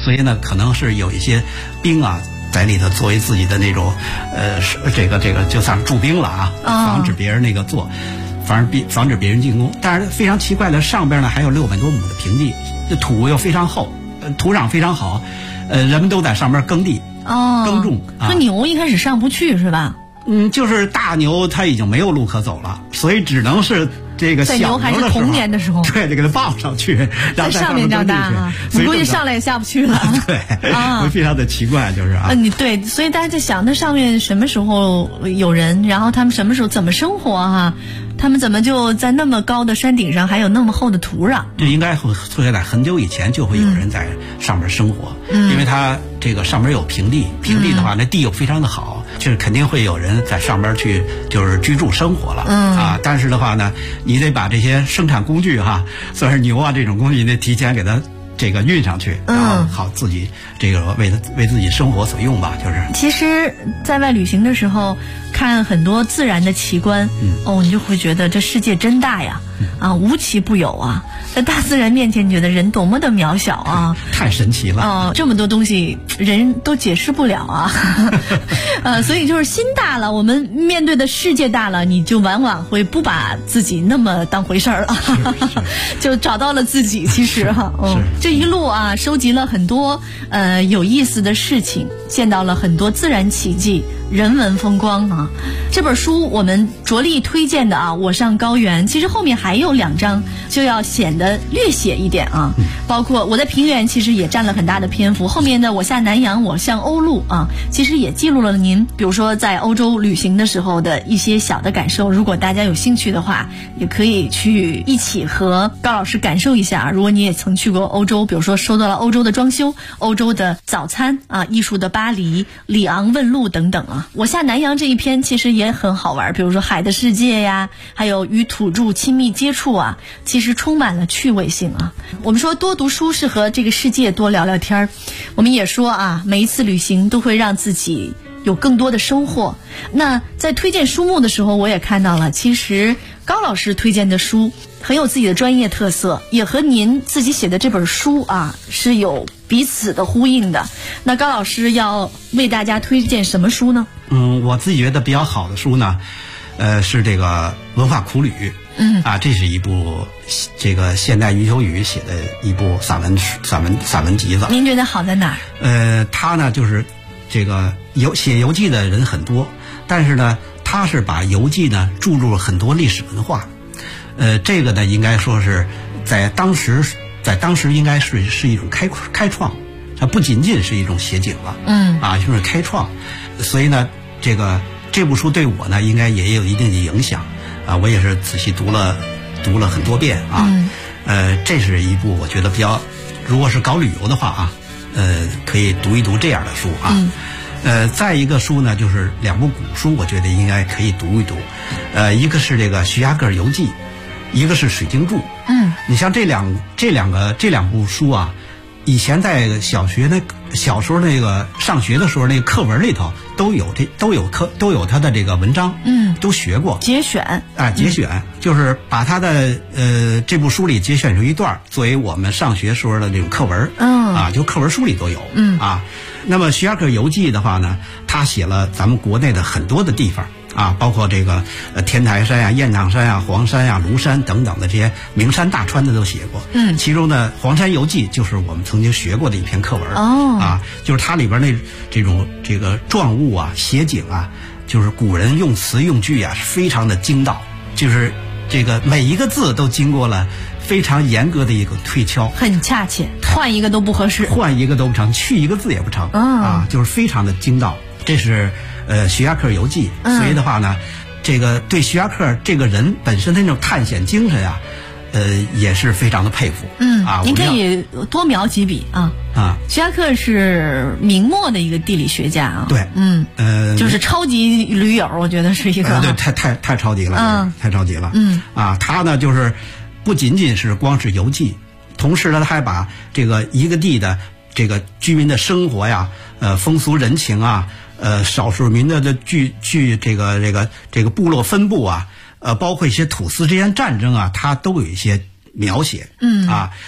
所以呢，可能是有一些兵啊在里头作为自己的那种这个就算是驻兵了啊，防止别人那个防止别人进攻。但是非常奇怪的，上边呢还有600多亩的平地，这土又非常厚，土壤非常好，人们都在上边耕地耕种。 说牛一开始上不去是吧？ 就是大牛它已经没有路可走了，所以只能是这个小牛还是童年的时候， 对，得给它抱上去，然后在上面长大啊，你估计上来也下不去了。 对，会非常的奇怪，就是啊。 对，所以大家在想，那上面什么时候有人，然后他们什么时候怎么生活啊？他们怎么就在那么高的山顶上还有那么厚的土壤？ 这应该会在很久以前就会有人在上面生活，因为它这个上面有平地，平地的话那地又非常的好，就是肯定会有人在上边去就是居住生活了啊。但是的话呢，你得把这些生产工具算是牛啊这种工具，你得提前给它这个运上去，然后好自己这个为自己生活所用吧，就是。 其实，在外旅行的时候，看很多自然的奇观，你就会觉得这世界真大呀，无奇不有啊。在大自然面前，你觉得人多么的渺小啊！ 太神奇了这么多东西人都解释不了啊！所以就是心大了，我们面对的世界大了，你就往往会不把自己那么当回事儿了，就找到了自己。其实这一路收集了很多有意思的事情，见到了很多自然奇迹、人文风光啊。这本书我们着力推荐的我上高原，其实后面还有2章就要显得略写一点包括我在平原其实也占了很大的篇幅，后面的我下南洋我向欧陆其实也记录了您比如说在欧洲旅行的时候的一些小的感受。如果大家有兴趣的话，也可以去一起和高老师感受一下。如果你也曾去过欧洲，比如说收到了欧洲的装修、欧洲的早餐艺术的巴黎、里昂问路等等我下南洋这一篇其实也很好玩，比如说海的世界呀，还有与土著亲密接触其实充满了趣味性我们说多读书是和这个世界多聊聊天，我们也说每一次旅行都会让自己有更多的收获。那在推荐书目的时候，我也看到了，其实高老师推荐的书很有自己的专业特色，也和您自己写的这本书是有彼此的呼应的。那高老师要为大家推荐什么书呢？ 我自己觉得比较好的书呢，是这个文化苦旅。这是一部这个现代余秋雨写的一部散文集子。 您觉得好在哪儿？ 他呢就是这个写游记的人很多，但是呢他是把游记呢注入了很多历史文化。这个呢应该说是在当时应该是一种开创，它不仅仅是一种写景了，就是开创。所以呢这部书对我呢应该也有一定的影响我也是仔细读了很多遍这是一部我觉得比较，如果是搞旅游的话可以读一读这样的书再一个书呢就是2部古书，我觉得应该可以读一读。一个是这个徐霞客游记，一个是水经注。你像这两部书以前在小时候那个上学的时候，那个课文里头都有他的这个文章，都学过。 节选就是把他的这部书里节选出一段作为我们上学时候的这种课文，就课文书里都有，那么徐霞客游记的话呢，他写了咱们国内的很多的地方。包括这个天台山雁荡山黄山庐山等等的这些名山大川的都写过。其中呢黄山游记就是我们曾经学过的一篇课文。就是它里边这个状物写景就是古人用词用句是非常的精到，就是这个每一个字都经过了非常严格的一个推敲， 很恰切，换一个都不合适， 换一个都不成，去一个字也不成就是非常的精到。这是徐霞客游记。所以的话呢，这个对徐霞客这个人本身的那种探险精神也是非常的佩服。 您可以多描几笔徐霞客是明末的一个地理学家对， 就是超级驴友，我觉得是一个对，太超级了，太超级了。他呢就是不仅仅是光是游记，同时呢他还把这个一个地的这个居民的生活风俗人情少数民的这个部落分布包括一些土司之间战争他都有一些描写。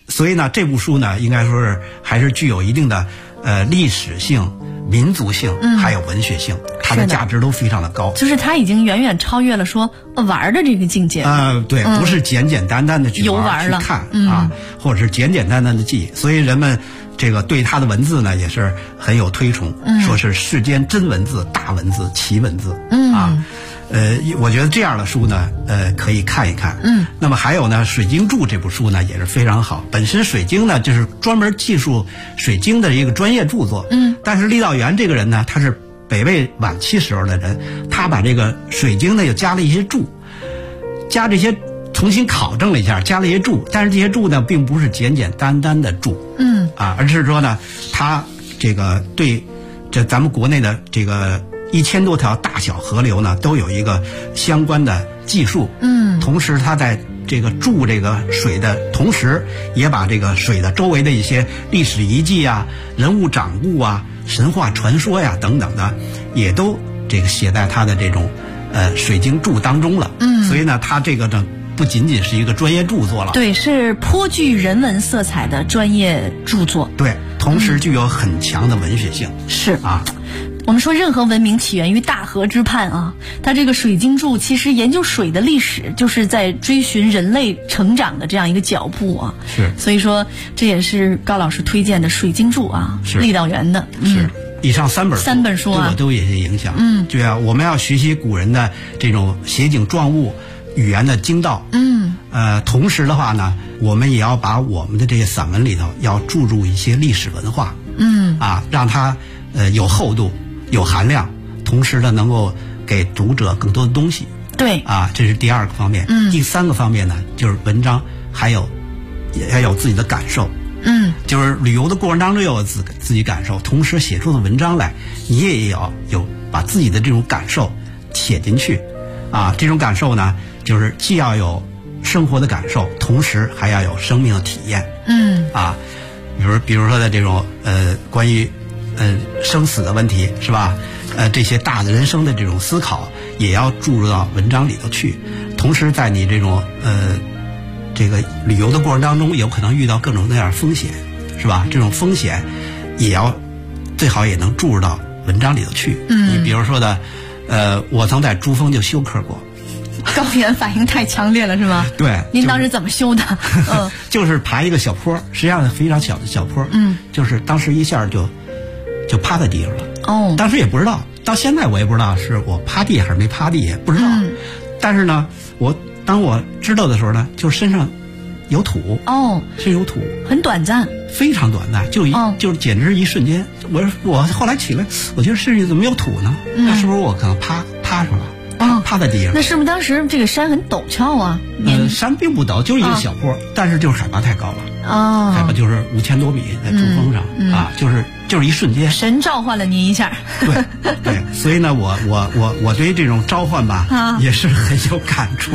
所以呢，这部书呢，应该说是还是具有一定的历史性、民族性，还有文学性，它的价值都非常的高。 就是它已经远远超越了说玩的这个境界。 对，不是简简单单的去游玩去看啊，或者是简简单单的记，所以人们这个对他的文字呢也是很有推崇，说是世间真文字、大文字、奇文字啊。我觉得这样的书呢，可以看一看。那么还有呢，《水晶柱》这部书呢也是非常好。本身水晶呢就是专门记述水晶的一个专业著作。但是郦道元这个人呢，他是北魏晚期时候的人，他把这个水晶呢又加了一些注，加这些重新考证了一下，加了一些注，但是这些注呢并不是简简单单的注，而是说呢，他这个对这咱们国内的这个1000多条大小河流呢，都有一个相关的记述。同时他在这个注这个水的同时，也把这个水的周围的一些历史遗迹啊、人物掌故啊、神话传说呀等等的，也都这个写在他的这种水晶注当中了。所以呢，他这个呢不仅仅是一个专业著作了， 对，是颇具人文色彩的专业著作。 对，同时具有很强的文学性。 是啊。 我们说任何文明起源于大河之畔啊，它这个水晶柱其实研究水的历史，就是在追寻人类成长的这样一个脚步啊。 是， 所以说这也是高老师推荐的水晶柱啊，郦道元的。 是，以上3本书啊， 对我都有些影响。对啊，我们要学习古人的这种写景状物、语言的精到。同时的话呢，我们也要把我们的这些散文里头要注入一些历史文化。让它有厚度。有含量，同时呢能够给读者更多的东西。 对啊，这是第2个方面。第3个方面呢，就是文章也要有自己的感受。就是旅游的过程当中要有自己感受，同时写出的文章来，你也要有把自己的这种感受写进去。这种感受呢，就是既要有生活的感受，同时还要有生命的体验。比如说的这种关于生死的问题是吧？这些大的人生的这种思考也要注入到文章里头去。同时，在你这种这个旅游的过程当中，有可能遇到各种各样的风险，是吧？这种风险也要最好也能注入到文章里头去。你比如说的，我曾在珠峰就休克过。 高原反应太强烈了是吗？ 对。 您当时怎么修的？ 就是爬一个小坡，实际上是非常小的小坡。就是当时一下就趴在地上了。当时也不知道，到现在我也不知道是我趴地还是没趴地，不知道。但是呢，当我知道的时候呢，就身上有土。是有土， 很短暂， 非常短暂，就简直一瞬间。我后来起来，我觉得身上怎么有土呢？那是不是我可能趴上了？趴在地上。那是不是当时这个山很陡峭啊？ 山并不陡，就是一个小坡，但是就是海拔太高了。海拔就是5000多米，在珠峰上。就是一瞬间， 神召唤了您一下。 对，所以呢，我对于这种召唤吧，也是很有感触。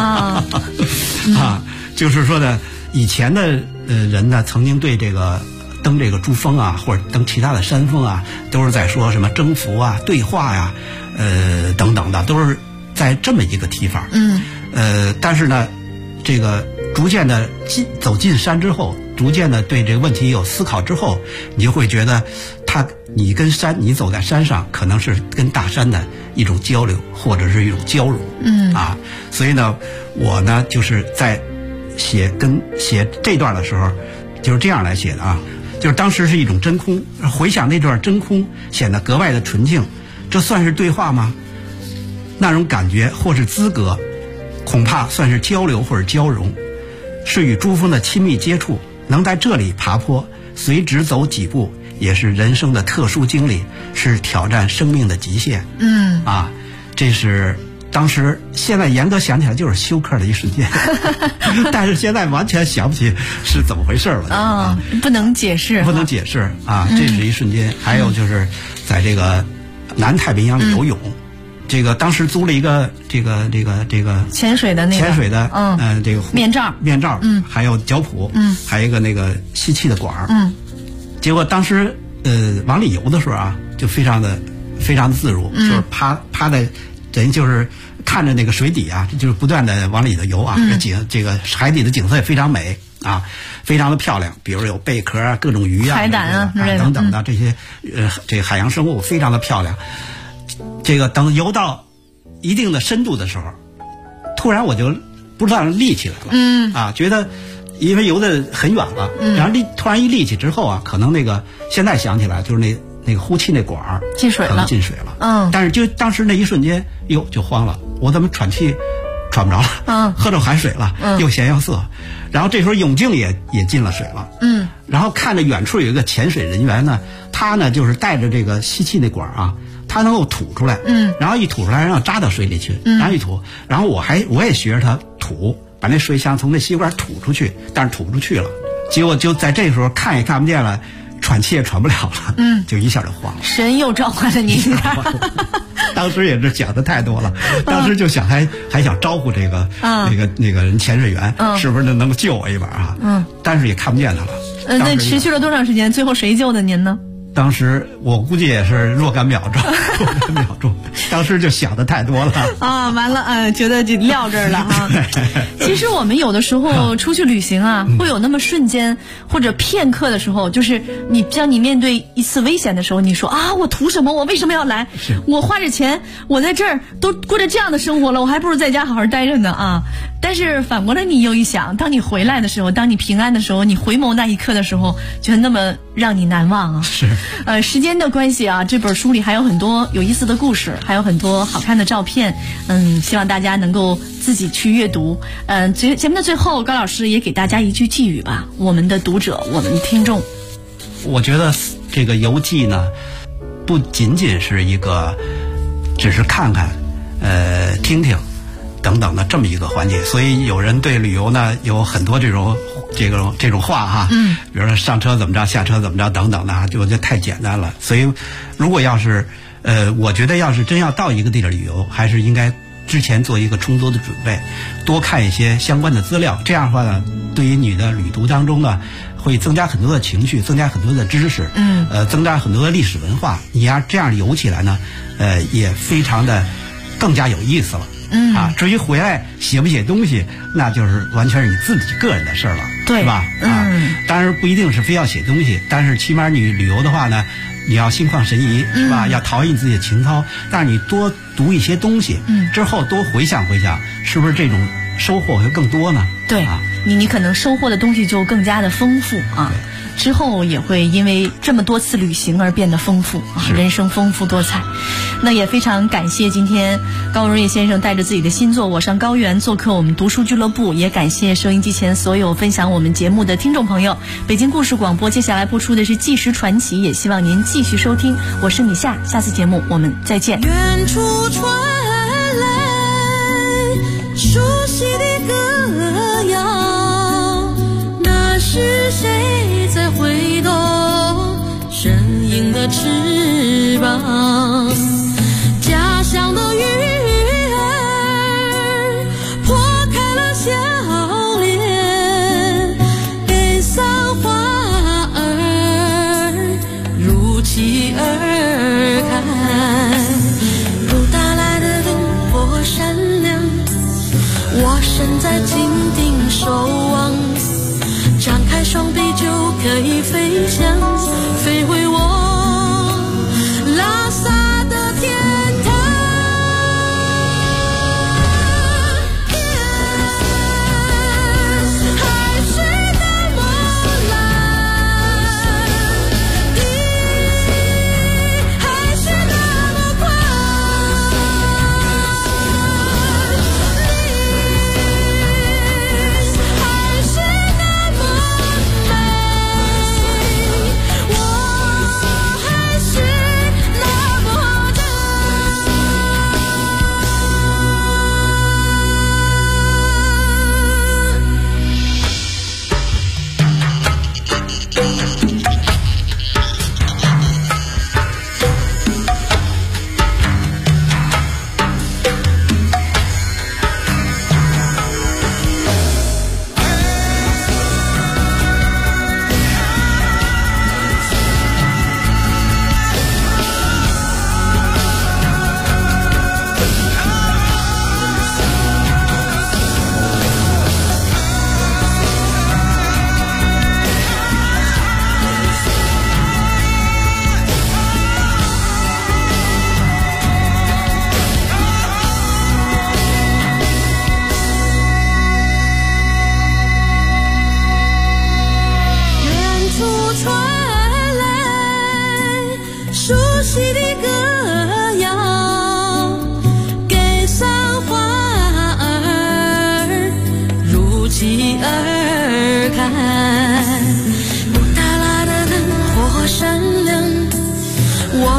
就是说呢，以前的人呢，曾经对这个登这个珠峰啊，或者登其他的山峰啊，都是在说什么征服啊、对话呀，等等的，都是在这么一个提法。但是呢，这个逐渐的走进山之后，逐渐的对这个问题有思考之后，你就会觉得你走在山上，可能是跟大山的一种交流，或者是一种交融。所以呢，我呢就是在写这段的时候，就是这样来写的啊。就是当时是一种真空，回想那段真空，显得格外的纯净。这算是对话吗？那种感觉或是资格，恐怕算是交流或者交融，是与珠峰的亲密接触。能在这里爬坡，随直走几步，也是人生的特殊经历，是挑战生命的极限。这是当时现在严格想起来就是休克的一瞬间，但是现在完全想不起是怎么回事了。 不能解释， 这是一瞬间。还有就是在这个南太平洋里游泳。这个当时租了一个这个潜水的这个面罩，还有脚蹼，还有一个那个吸气的管儿。结果当时往里游的时候啊，就非常的自如，就是趴在，等于就是看着那个水底啊，就是不断的往里头游啊。这个海底的景色也非常美啊，非常的漂亮，比如有贝壳啊、各种鱼啊、 海胆啊等等的这些这海洋生物非常的漂亮。这个等游到一定的深度的时候，突然我就不知道立起来了，觉得因为游得很远了，然后突然一立起之后啊，可能那个现在想起来就是那个呼气那管儿进水了， 可能进水了，但是就当时那一瞬间，就慌了，我怎么喘气喘不着了，喝着海水了，又咸又涩，然后这时候泳镜也进了水了，然后看着远处有一个潜水人员呢，他呢就是带着这个吸气那管啊，他能够吐出来，然后一吐出来，然后扎到水里去，然后一吐，然后我也学着他吐，把那水想从那吸管吐出去，但是吐不出去了，结果就在这时候看也看不见了，喘气也喘不了了，就一下就慌了。 神又召唤了你。 当时也是想的太多了，当时就想还想招呼这个那个人潜水员，是不是能够救我一把啊？但是也看不见他了。 那持续了多长时间？最后谁救的您呢？ 当时我估计也是若干秒钟，当时就想的太多了啊，完了，觉得就撂这儿了啊。其实我们有的时候出去旅行啊，会有那么瞬间或者片刻的时候，就是你面对一次危险的时候，你说啊，我图什么？我为什么要来？我花着钱，我在这儿都过着这样的生活了，我还不如在家好好待着呢啊。但是反过来你又一想，当你回来的时候，当你平安的时候，你回眸那一刻的时候，就那么让你难忘啊。 是。 时间的关系啊，这本书里还有很多有意思的故事，还有很多好看的照片，希望大家能够自己去阅读。节目的最后，高老师也给大家一句寄语吧，我们的读者，我们的听众。 我觉得这个游记呢，不仅仅是一个只是看看、听听等等的这么一个环节，所以有人对旅游呢有很多这种话哈，比如说上车怎么着，下车怎么着等等的，就我觉得太简单了。所以如果要是我觉得要是真要到一个地方旅游，还是应该之前做一个充足的准备，多看一些相关的资料，这样的话呢，对于你的旅途当中呢，会增加很多的情绪，增加很多的知识，增加很多的历史文化。你要这样游起来呢，也非常的更加有意思了。至于回来写不写东西，那就是完全是你自己个人的事了， 对， 是吧？当然不一定是非要写东西，但是起码你旅游的话呢，你要心旷神怡，是吧？要陶冶你自己的情操，但是你多读一些东西，之后多回想回想，是不是这种收获会更多呢？ 对，你可能收获的东西就更加的丰富啊。之后也会因为这么多次旅行而变得丰富啊，人生丰富多彩。那也非常感谢今天高荣业先生带着自己的新作《我上高原》做客我们读书俱乐部，也感谢收音机前所有分享我们节目的听众朋友。北京故事广播接下来播出的是《纪实传奇》，也希望您继续收听。我是米夏，下次节目我们再见。 远处传来熟悉的歌谣，那是谁在挥动声音的翅膀？家乡的鱼儿破开了笑脸，悲伤花儿如期而开，不打来的灯火闪亮，我身在静定守望，张开双臂就可以飞翔，飞回我拉萨的天堂。海水那么蓝，地还是那么宽，你还是那么美。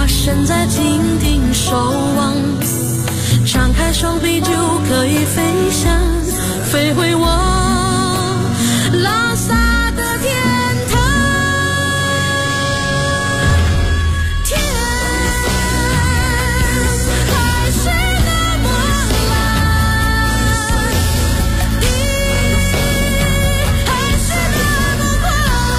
身在井顶守望，张开双臂就可以飞翔，飞回我拉萨的天堂。天还是那么蓝，地还是那么宽，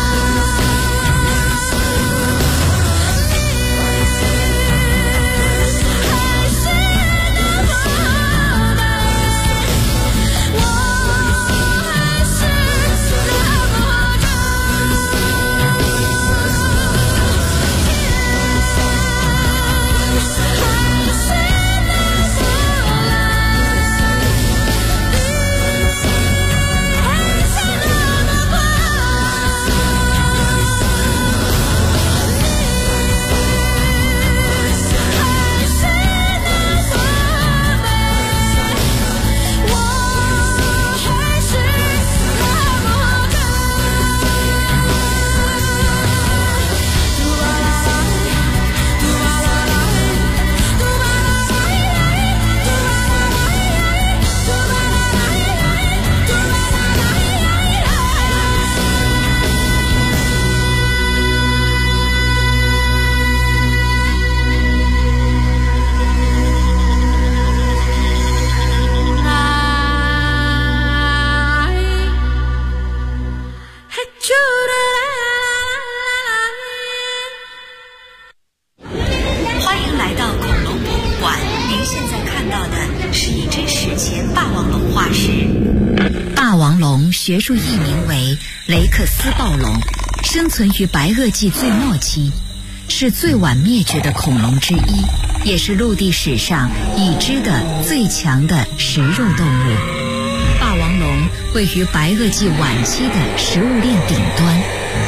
欢迎来到恐龙博物馆，您现在看到的是一只史前霸王龙化石。霸王龙学术译名为雷克斯暴龙，生存于白垩纪最末期，是最晚灭绝的恐龙之一，也是陆地史上已知的最强的食肉动物。霸王龙位于白垩纪晚期的食物链顶端。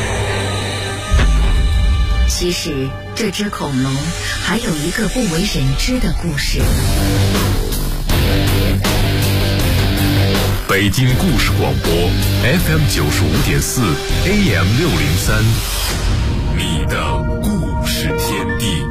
其实这只恐龙还有一个不为人知的故事。 北京故事广播 FM 95.4 AM 603，你的故事天地。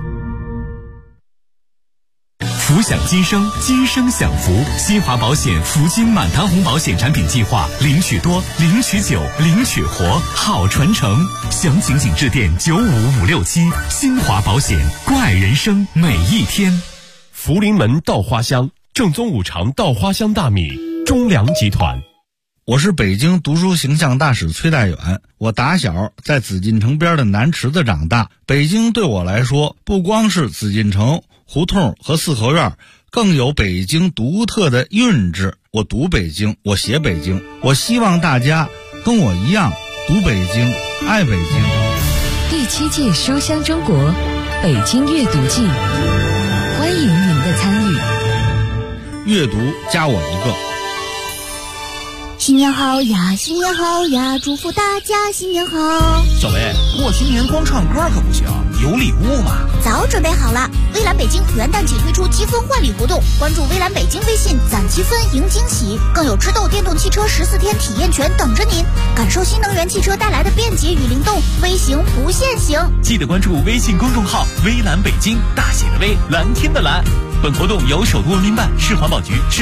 福享今生，今生享福。新华保险福金满堂红保险产品计划，领取多，领取久，领取活，好传承。详情请致电95567。新华保险，关爱人生每一天。 福临门稻花香，正宗五常稻花香大米，中粮集团。 我是北京读书形象大使崔代远，我打小在紫禁城边的南池子长大。北京对我来说，不光是紫禁城、胡同和四合院，更有北京独特的韵致。我读北京，我写北京，我希望大家跟我一样读北京，爱北京。 第7届书香中国北京阅读季，欢迎您的参与。 阅读加我一个。 新年好呀，新年好呀，祝福大家新年好。 小薇，过新年光唱歌可不行，有礼物嘛。 早准备好了，微蓝北京元旦起推出积分换礼活动，关注微蓝北京微信攒积分赢惊喜，更有知豆电动汽车14天体验权等着您，感受新能源汽车带来的便捷与灵动，微行不限行。 记得关注微信公众号微蓝北京，大写的微，蓝天的蓝。本活动由首都文明办、市环保局